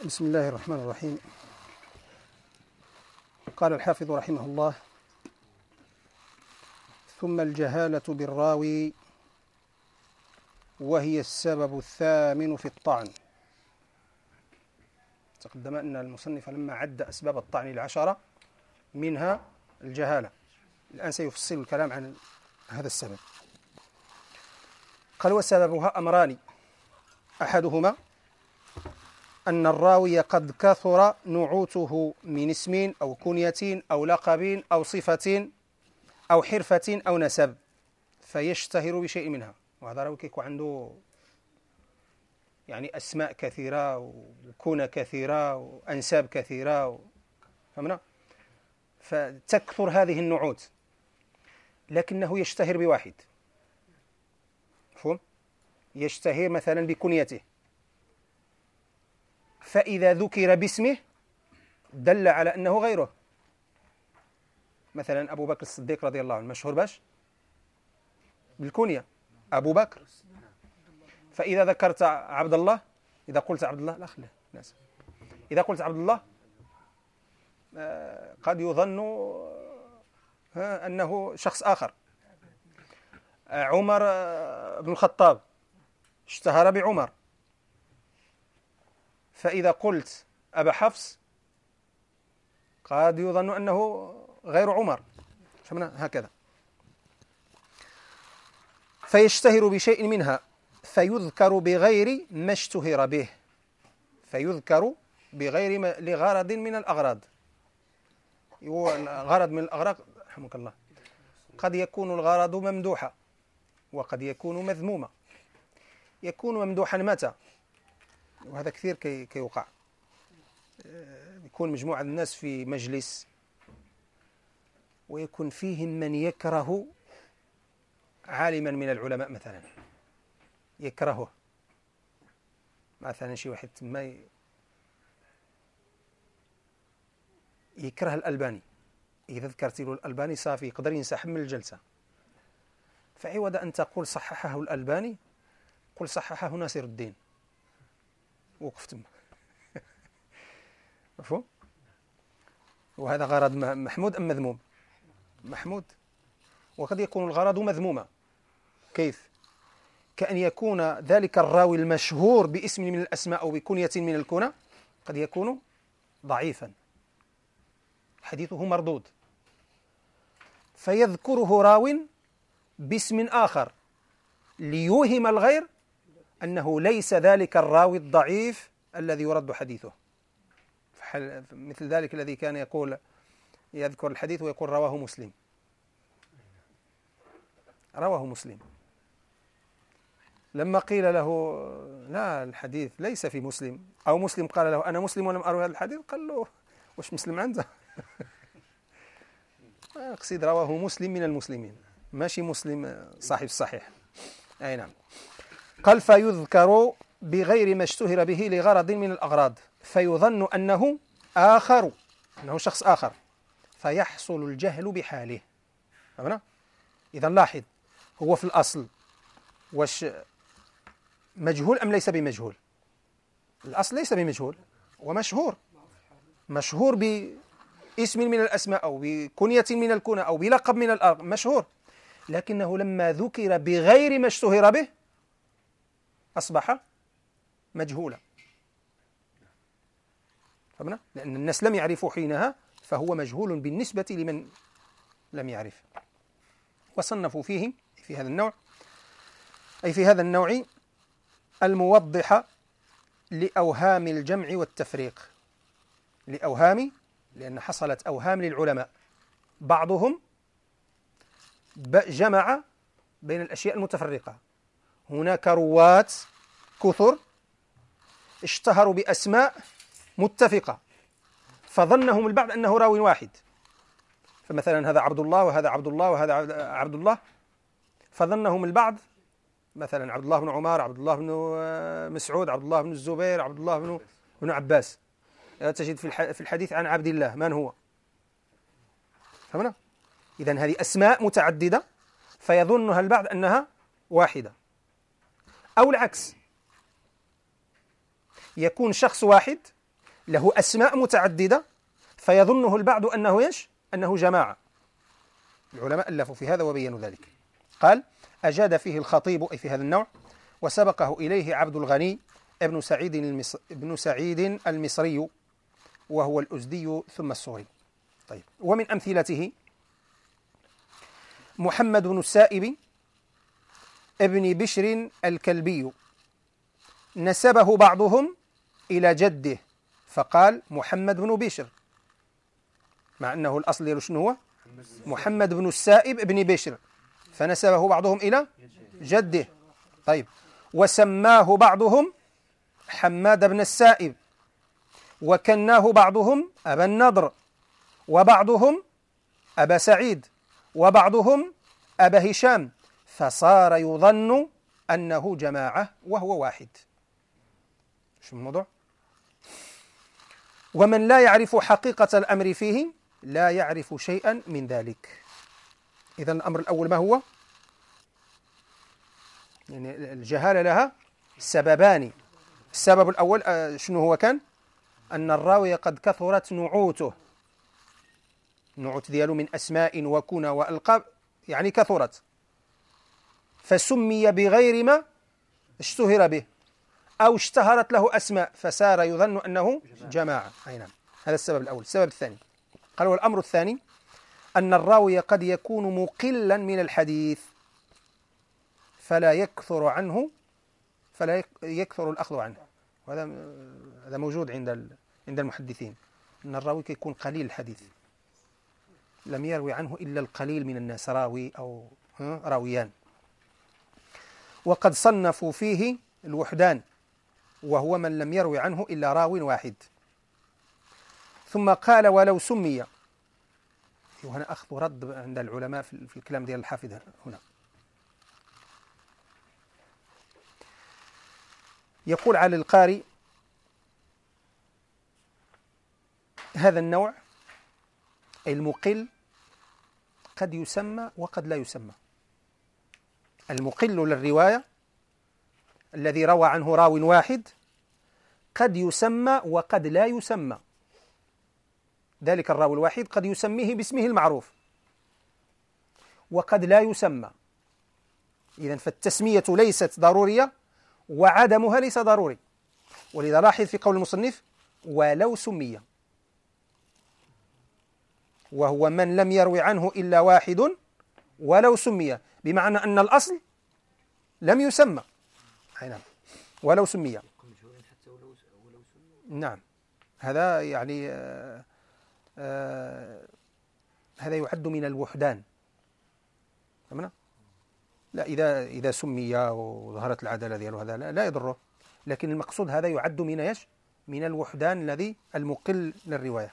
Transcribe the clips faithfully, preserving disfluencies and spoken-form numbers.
بسم الله الرحمن الرحيم. قال الحافظ رحمه الله: ثم الجهالة بالراوي وهي السبب الثامن في الطعن. تقدم أن المصنف لما عد أسباب الطعن العشرة منها الجهالة، الآن سيفصل الكلام عن هذا السبب. قال: وسببها أمران، أحدهما أن الراوي قد كثر نعوته من اسم أو كنية أو لقب أو صفة أو حرفة أو نسب فيشتهر بشيء منها. وهذا راوي كيكون عنده يعني أسماء كثيرة وكنى كثيرة وأنساب كثيرة، فهمنا؟ فتكثر هذه النعوت، لكنه يشتهر بواحد. مفهوم؟ يشتهر مثلا بكنيته، فإذا ذكر باسمه دل على أنه غيره. مثلا أبو بكر الصديق رضي الله عنه مشهور باش بالكنية أبو بكر، فإذا ذكرت عبد الله، إذا قلت عبد الله لا خليه ناس، إذا قلت عبد الله قد يظن أنه شخص آخر. عمر بن الخطاب اشتهر بعمر، فإذا قلت أبا حفص قد يظن أنه غير عمر، هكذا. فيشتهر بشيء منها فيذكر بغير ما اشتهر به، فيذكر بغير ما لغرض من الأغراض. غرض من الأغراض رحمك الله، قد يكون الغرض ممدوحا وقد يكون مذموما. يكون ممدوحا متى؟ وهذا كثير كي كيوقع. يكون مجموعة الناس في مجلس ويكون فيهم من يكره عالما من العلماء، مثلا يكرهه، مثلا شي واحد ما يكره الألباني، إذا ذكرت له الألباني صافي يقدر ينسحب من الجلسة. فعوض أن تقول صححه الألباني قل صححه ناصر الدين، وقف تم. مفهوم؟ وهذا غرض محمود أم مذموم؟ محمود. وقد يكون الغرض مذموما. كيف؟ كأن يكون ذلك الراوي المشهور باسم من الأسماء أو بكنية من الكنى قد يكون ضعيفا، حديثه مردود، فيذكره راو باسم آخر ليوهم الغير أنه ليس ذلك الراوي الضعيف الذي يرد حديثه. مثل ذلك الذي كان يقول يذكر الحديث ويقول رواه مسلم، رواه مسلم، لما قيل له لا الحديث ليس في مسلم، أو مسلم قال له أنا مسلم ولم أروي هذا الحديث، قال له وش مسلم عنده؟ أقصد رواه مسلم من المسلمين، ماشي مسلم صاحب الصحيح. أي نعم. قال: فيذكر بغير ما اشتهر به لغرض من الأغراض فيظن أنه آخر، أنه شخص آخر، فيحصل الجهل بحاله. فهمنا؟ إذا لاحظ، هو في الأصل وش مجهول أم ليس بمجهول؟ الأصل ليس بمجهول ومشهور، مشهور باسم من الأسماء أو بكنية من الكنى أو بلقب من الألقاب، مشهور، لكنه لما ذكر بغير ما اشتهر به أصبح مجهولا. فهمنا؟ لأن الناس لم يعرفوا حينها، فهو مجهول بالنسبة لمن لم يعرف. وصنفوا فيه في هذا النوع، أي في هذا النوع الموضح لأوهام الجمع والتفريق. لأوهام، لأن حصلت أوهام للعلماء، بعضهم جمع بين الأشياء المتفرقة. هناك رواة كثر اشتهروا بأسماء متفقة فظنهم البعض أنه راوي واحد، فمثلا هذا عبد الله وهذا عبد الله وهذا عبد الله، فظنهم البعض مثلا عبد الله بن عمر، عبد الله بن مسعود، عبد الله بن الزبير، عبد الله بن بن عباس. تجد في الحديث عن عبد الله من هو؟ فهمنا؟ إذن هذه أسماء متعددة فيظنها البعض أنها واحدة. أو العكس، يكون شخص واحد له أسماء متعددة فيظنه البعض أنه إيش؟ أنه جماعة. العلماء ألفوا في هذا وبينوا ذلك. قال: أجاد فيه الخطيب أي في هذا النوع، وسبقه إليه عبد الغني ابن سعيد المصر ابن سعيد المصري وهو الأزدي ثم الصغري. طيب، ومن أمثلته محمد بن السائب ابن بشر الكلبي، نسبه بعضهم إلى جده فقال محمد بن بشر، مع أنه الأصل شنو هو؟ محمد بن السائب ابن بشر، فنسبه بعضهم إلى جده. طيب، وسماه بعضهم حماد بن السائب، وكناه بعضهم أبا النضر، وبعضهم أبا سعيد، وبعضهم أبا هشام، فصار يظن أنه جماعة وهو واحد. شو الموضوع؟ ومن لا يعرف حقيقة الأمر فيه لا يعرف شيئا من ذلك. إذن الأمر الأول ما هو؟ يعني الجهالة لها سببان. السبب الأول شنو هو كان؟ أن الراوي قد كثرت نعوته، نعوت ديالو من أسماء وكنى وألقاب يعني كثرت، فسمي بغير ما اشتهر به أو اشتهرت له أسماء فسار يظن أنه جماعة. أي نعم، هذا السبب الأول. السبب الثاني قال: والأمر الثاني أن الراوي قد يكون مقلا من الحديث فلا يكثر عنه فلا يكثر الأخذ عنه. وهذا هذا موجود عند عند المحدثين، أن الراوي يكون قليل الحديث، لم يروي عنه إلا القليل من الناس، راوي أو راويان. وقد صنفوا فيه الوحدان، وهو من لم يروي عنه إلا راو واحد. ثم قال: ولو سمي. وهنا أخذ رد عند العلماء في الكلام ديال الحافظ هنا. يقول على القاري: هذا النوع المقل قد يسمى وقد لا يسمى. المقل للرواية الذي روى عنه راو واحد قد يسمى وقد لا يسمى. ذلك الراوي الواحد قد يسميه باسمه المعروف وقد لا يسمى. إذن فالتسمية ليست ضرورية وعدمها ليس ضروري. ولذا لاحظ في قول المصنف: ولو سمي، وهو من لم يروي عنه إلا واحد ولو سمي، بمعنى أن الأصل لم يسمى. نعم، ولو سمي. نعم، هذا يعني آه آه هذا يعد من الوحدان. فهمنا؟ لا، إذا إذا سمي وظهرت العدالة دياله هذا لا, لا يضره، لكن المقصود هذا يعد من ايش؟ من الوحدان الذي المقل للرواية.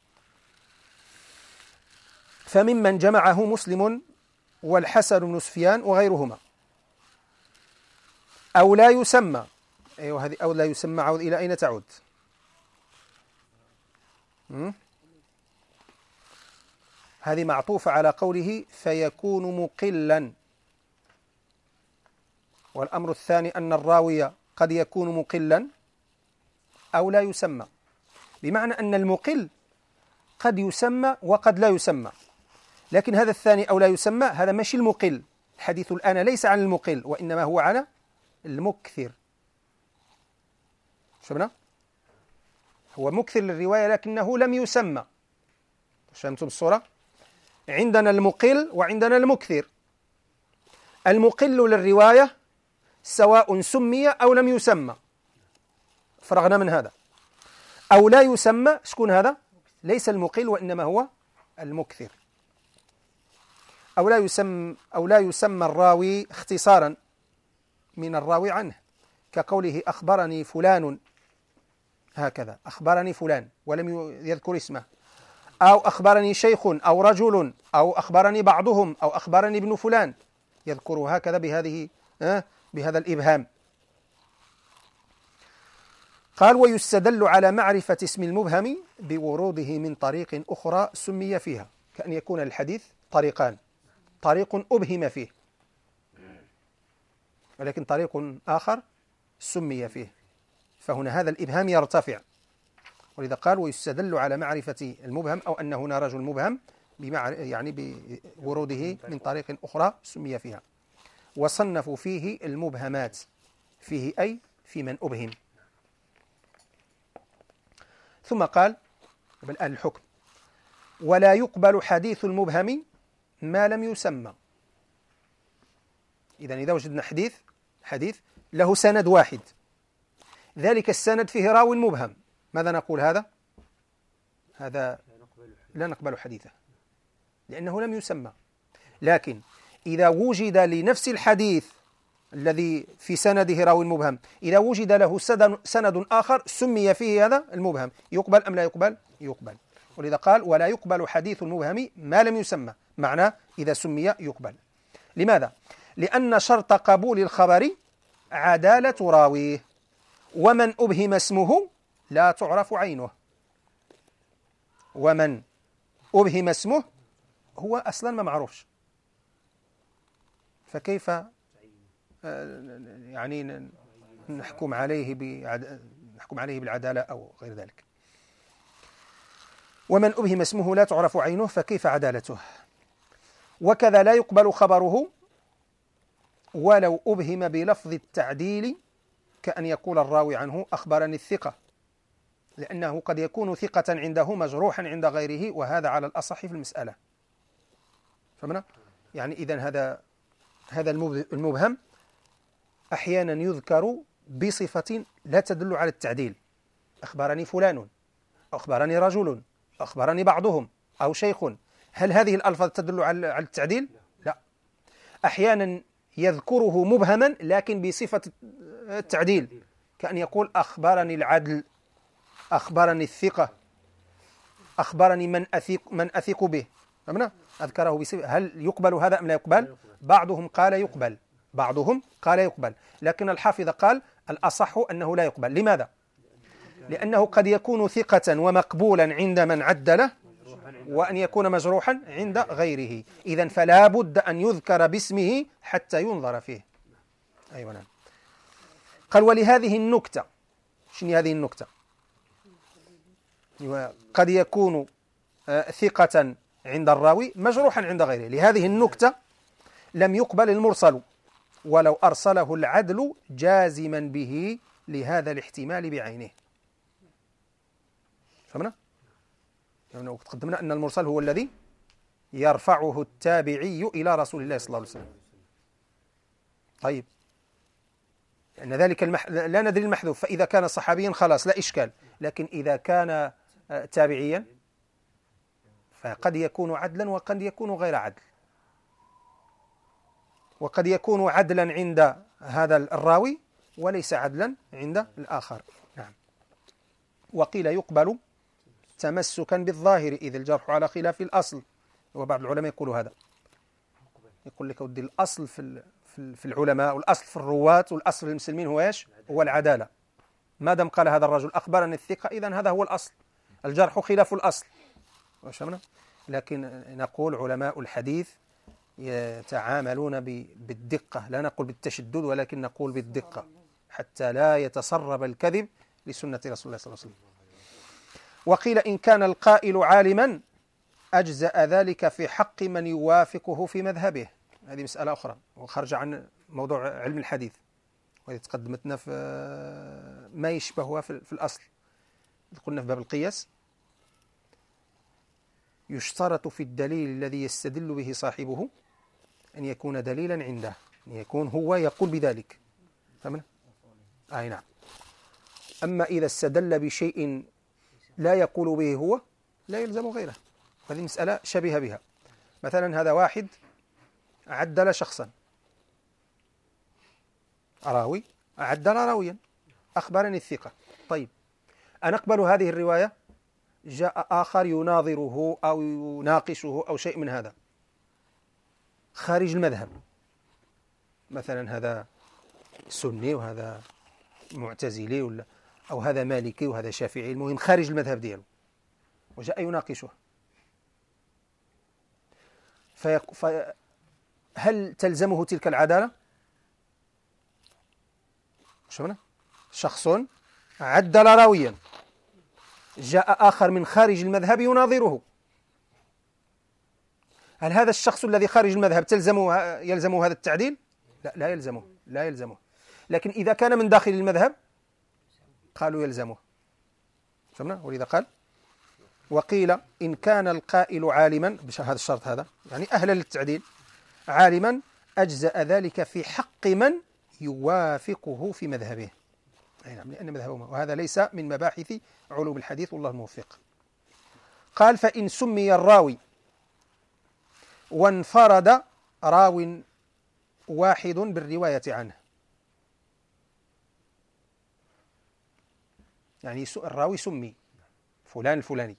فممن جمعه مسلم والحسن بن سفيان وغيرهما. أو لا يسمى. أيوة، هذه أو لا يسمى عود إلى أين تعود؟ هذه معطوفة على قوله فيكون مقلا. والأمر الثاني أن الراوي قد يكون مقلا أو لا يسمى، بمعنى أن المقل قد يسمى وقد لا يسمى. لكن هذا الثاني أو لا يسمى هذا ماشي المقل. الحديث الآن ليس عن المقل وإنما هو عن المكثر. شفنا؟ هو مكثر للرواية لكنه لم يسمى. فهمتم الصورة؟ عندنا المقل وعندنا المكثر. المقل للرواية سواء سمي أو لم يسمى، فرغنا من هذا. أو لا يسمى، شكون هذا؟ ليس المقل وإنما هو المكثر. أو لا يسمى أو لا يسمى الراوي اختصارا من الراوي عنه، كقوله أخبرني فلان، هكذا أخبرني فلان ولم يذكر اسمه، أو أخبرني شيخ أو رجل، أو أخبرني بعضهم، أو أخبرني ابن فلان، يذكره هكذا بهذه آه بهذا الإبهام. قال: ويستدل على معرفة اسم المبهم بوروده من طريق أخرى سمي فيها، كأن يكون الحديث طريقان، طريق أبهم فيه ولكن طريق آخر سمي فيه، فهنا هذا الإبهام يرتفع ولذا قال ويستدل على معرفة المبهم أو أن هنا رجل مبهم بمعر يعني بوروده من طريق أخرى سمي فيها. وصنفوا فيه المبهمات، فيه أي في من أبهم. ثم قال الآن الحكم: ولا يقبل حديث المبهم ما لم يسمى. إذن إذا وجدنا حديث حديث له سند واحد، ذلك السند فيه راو مبهم، ماذا نقول؟ هذا هذا لا نقبل حديثه لأنه لم يسمى. لكن إذا وجد لنفس الحديث الذي في سنده راوي مبهم، إذا وجد له سند آخر سمي فيه هذا المبهم، يقبل أم لا يقبل؟ يقبل. ولذا قال ولا يقبل حديث المبهم ما لم يسمى، معناه إذا سمي يقبل. لماذا؟ لأن شرط قبول الخبر عدالة راويه، ومن أبهم اسمه لا تعرف عينه. ومن أبهم اسمه هو أصلا ما معروفش، فكيف يعني نحكم عليه بعد... نحكم عليه بالعدالة أو غير ذلك؟ ومن أبهم اسمه لا تعرف عينه فكيف عدالته؟ وكذا لا يقبل خبره ولو أبهم بلفظ التعديل، كأن يقول الراوي عنه أخبرني الثقة، لأنه قد يكون ثقة عنده مجروحا عند غيره، وهذا على الأصح في المسألة. فهمنا؟ يعني إذن هذا هذا المبهم أحيانا يذكر بصفة لا تدل على التعديل، أخبرني فلان، أو أخبرني رجل، أخبرني بعضهم، أو شيخ. هل هذه الألفاظ تدل على التعديل؟ لا. أحيانا يذكره مبهما لكن بصفة التعديل، كأن يقول أخبرني العدل، أخبرني الثقة، أخبرني من أثق من أثق به. فهمنا؟ أذكره بصفة. هل يقبل هذا أم لا يقبل؟ بعضهم قال يقبل، بعضهم قال يقبل، لكن الحافظ قال الأصح أنه لا يقبل. لماذا؟ لأنه قد يكون ثقة ومقبولا عند من عدله، وأن يكون مجروحا عند غيره. إذن فلا بد أن يذكر باسمه حتى ينظر فيه. أيوة نعم. قال ولهذه النكتة، شنو هذه النكتة؟ قد يكون ثقة عند الراوي مجروحا عند غيره. لهذه النكتة لم يقبل المرسل ولو أرسله العدل جازما به لهذا الاحتمال بعينه. فهمنا؟ يعني قدمنا أن المرسل هو الذي يرفعه التابعي إلى رسول الله صلى الله عليه وسلم. طيب، لأن ذلك المح... لا ندري المحذوف، فإذا كان صحابيا خلاص لا إشكال، لكن إذا كان تابعيا فقد يكون عدلا وقد يكون غير عدل، وقد يكون عدلا عند هذا الراوي وليس عدلا عند الآخر. نعم. وقيل يقبل تمسكا بالظاهر إذ الجرح على خلاف الأصل. وبعض العلماء يقولوا هذا، يقول لك ودي الأصل في في العلماء والأصل في الرواة والأصل في المسلمين هو إيش؟ هو العدالة. ما دام قال هذا الرجل أخبرني الثقة، إذن هذا هو الأصل. الجرح خلاف الأصل. لكن نقول علماء الحديث يتعاملون بالدقة، لا نقول بالتشدد ولكن نقول بالدقة، حتى لا يتسرب الكذب لسنة رسول الله صلى الله عليه وسلم. وقيل إن كان القائل عالما أجزأ ذلك في حق من يوافقه في مذهبه. هذه مسألة أخرى وخرج عن موضوع علم الحديث، وهذه تقدمتنا في ما يشبهها في الأصل. قلنا في باب القياس يشترط في الدليل الذي يستدل به صاحبه أن يكون دليلا عنده، أن يكون هو يقول بذلك. فهمنا؟ أي نعم. أما إذا استدل بشيء لا يقول به هو لا يلزم غيره. هذه مسألة شبيهة بها. مثلا هذا واحد عدل شخصا، راوي عدل راويا، أخبرني الثقة. طيب، أنقبل هذه الرواية؟ جاء آخر يناظره أو يناقشه أو شيء من هذا خارج المذهب، مثلا هذا سني وهذا معتزلي، ولا أو هذا مالكي وهذا شافعي، المهم خارج المذهب دياله، وجاء يناقشه. فيق... في... هل تلزمه تلك العدالة؟ شوفنا، شخص عدل راويا جاء آخر من خارج المذهب يناظره، هل هذا الشخص الذي خارج المذهب تلزمه يلزمه هذا التعديل؟ لا، لا يلزمه، لا يلزمه. لكن إذا كان من داخل المذهب قالوا يلزمه. فهمنا؟ ولذا قال وقيل إن كان القائل عالما، بهذا الشرط هذا يعني أهلا للتعديل، عالما أجزأ ذلك في حق من يوافقه في مذهبه. أي نعم، لأن مذهبه، وهذا ليس من مباحث علوم الحديث والله الموفق. قال فإن سمي الراوي وانفرد راو واحد بالرواية عنه، يعني الراوي سمي فلان الفلاني،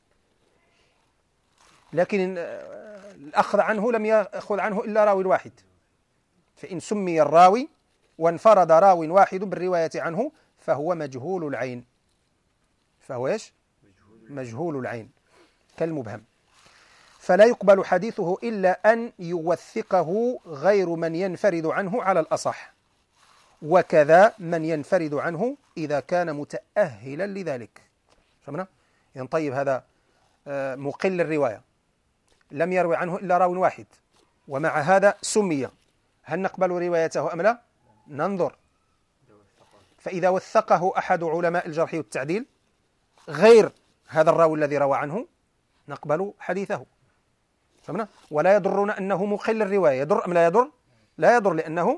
لكن الأخذ عنه لم يأخذ عنه إلا راوي واحد. فإن سمي الراوي وانفرد راو واحد بالرواية عنه فهو مجهول العين، فهو إيش؟ مجهول العين كالمبهم، فلا يقبل حديثه إلا أن يوثقه غير من ينفرد عنه على الأصح، وكذا من ينفرد عنه إذا كان متأهلا لذلك. فهمنا؟ يعني طيب هذا مقل الرواية لم يروي عنه إلا راو واحد ومع هذا سمي، هل نقبل روايته أم لا؟ ننظر. فإذا وثقه أحد علماء الجرح والتعديل غير هذا الراوي الذي روى عنه نقبل حديثه. فهمنا؟ ولا يضرنا أنه مقل الرواية، يضر أم لا يضر؟ لا يضر، لأنه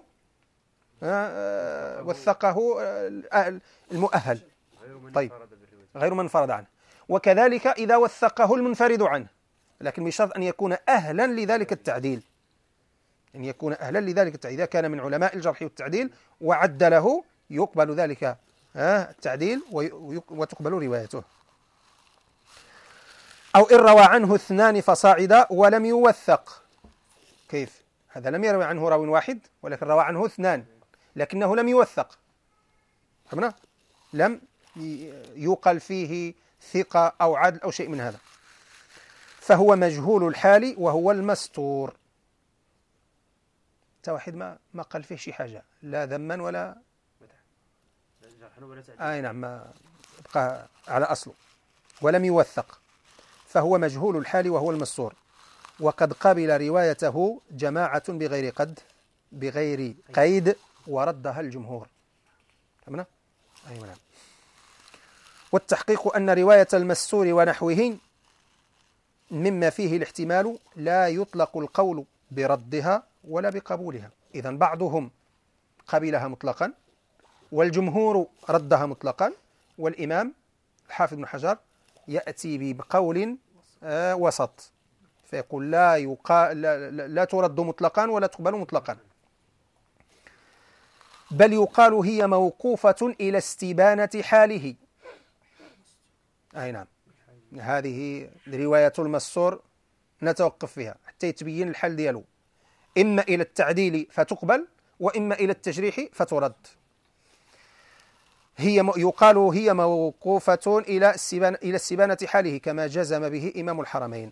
وثقه المؤهل. طيب غير من انفرد عنه. وكذلك إذا وثقه المنفرد عنه، لكن بشرط أن يكون أهلا لذلك التعديل، أن يكون أهلا لذلك التعديل. إذا كان من علماء الجرح والتعديل وعدله يقبل ذلك التعديل وتقبل روايته. أو إن روى عنه اثنان فصاعدا ولم يوثق. كيف؟ هذا لم يروي عنه راو واحد ولكن روى عنه اثنان لكنه لم يوثق. فهمنا؟ لم يقل فيه ثقة أو عدل أو شيء من هذا، فهو مجهول الحال وهو المستور. واحد ما ما قال فيه شي حاجة، لا ذما ولا أي نعم، ما بقى على أصله، ولم يوثق، فهو مجهول الحال وهو المستور. وقد قبل روايته جماعة بغير قد بغير قيد وردها الجمهور. فهمنا؟ أيوة نعم. والتحقيق أن رواية المستور ونحوه مما فيه الاحتمال لا يطلق القول بردها ولا بقبولها. إذن بعضهم قبلها مطلقا والجمهور ردها مطلقا، والإمام الحافظ بن حجر يأتي بقول آه وسط فيقول لا, يقا... لا, لا, لا ترد مطلقا ولا تقبل مطلقا، بل يقال هي موقوفة إلى استبانة حاله. أي نعم، هذه رواية المستور نتوقف فيها حتى يتبين الحال دياله، إما إلى التعديل فتقبل وإما إلى التجريح فترد. هي يقال هي موقوفة إلى السبانة إلى استبانة حاله كما جزم به إمام الحرمين.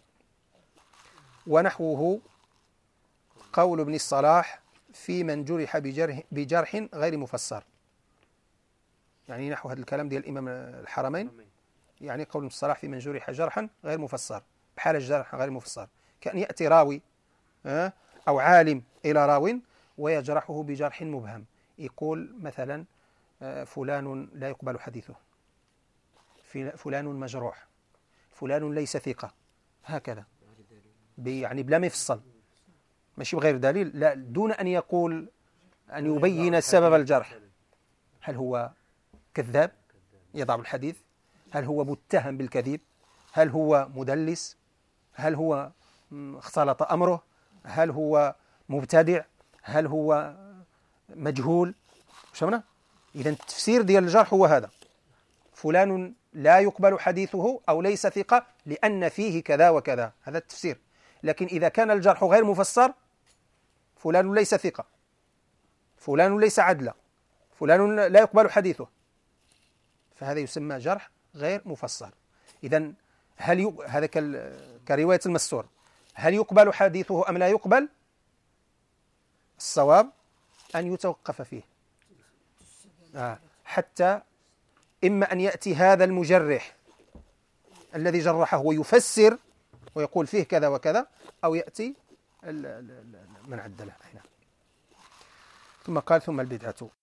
ونحوه قول ابن الصلاح في من جرح بجرح, بجرح غير مفسر، يعني نحو هذا الكلام ديال الإمام الحرمين، يعني قول ابن الصلاح في من جرح جرحا غير مفسر، بحال الجرح غير مفسر، كأن يأتي راوي أو عالم إلى راو ويجرحه بجرح مبهم، يقول مثلا فلان لا يقبل حديثه، فلان مجروح، فلان ليس ثقة، هكذا يعني بلا ما يفصل، ماشي بغير دليل، لا، دون أن يقول أن يبين سبب الجرح. هل هو كذاب يضع الحديث؟ هل هو متهم بالكذب؟ هل هو مدلس؟ هل هو اختلط أمره؟ هل هو مبتدع؟ هل هو مجهول؟ شفنا؟ إذا التفسير ديال الجرح هو هذا، فلان لا يقبل حديثه أو ليس ثقة لأن فيه كذا وكذا، هذا التفسير. لكن إذا كان الجرح غير مفسر، فلان ليس ثقة، فلان ليس عدلا، فلان لا يقبل حديثه، فهذا يسمى جرح غير مفسر. إذن هل ي... هذا كال... كرواية المستور، هل يقبل حديثه أم لا يقبل؟ الصواب أن يتوقف فيه آه. حتى إما أن يأتي هذا المجرح الذي جرحه ويفسر ويقول فيه كذا وكذا، أو يأتي من عدله. ثم قال ثم البدعة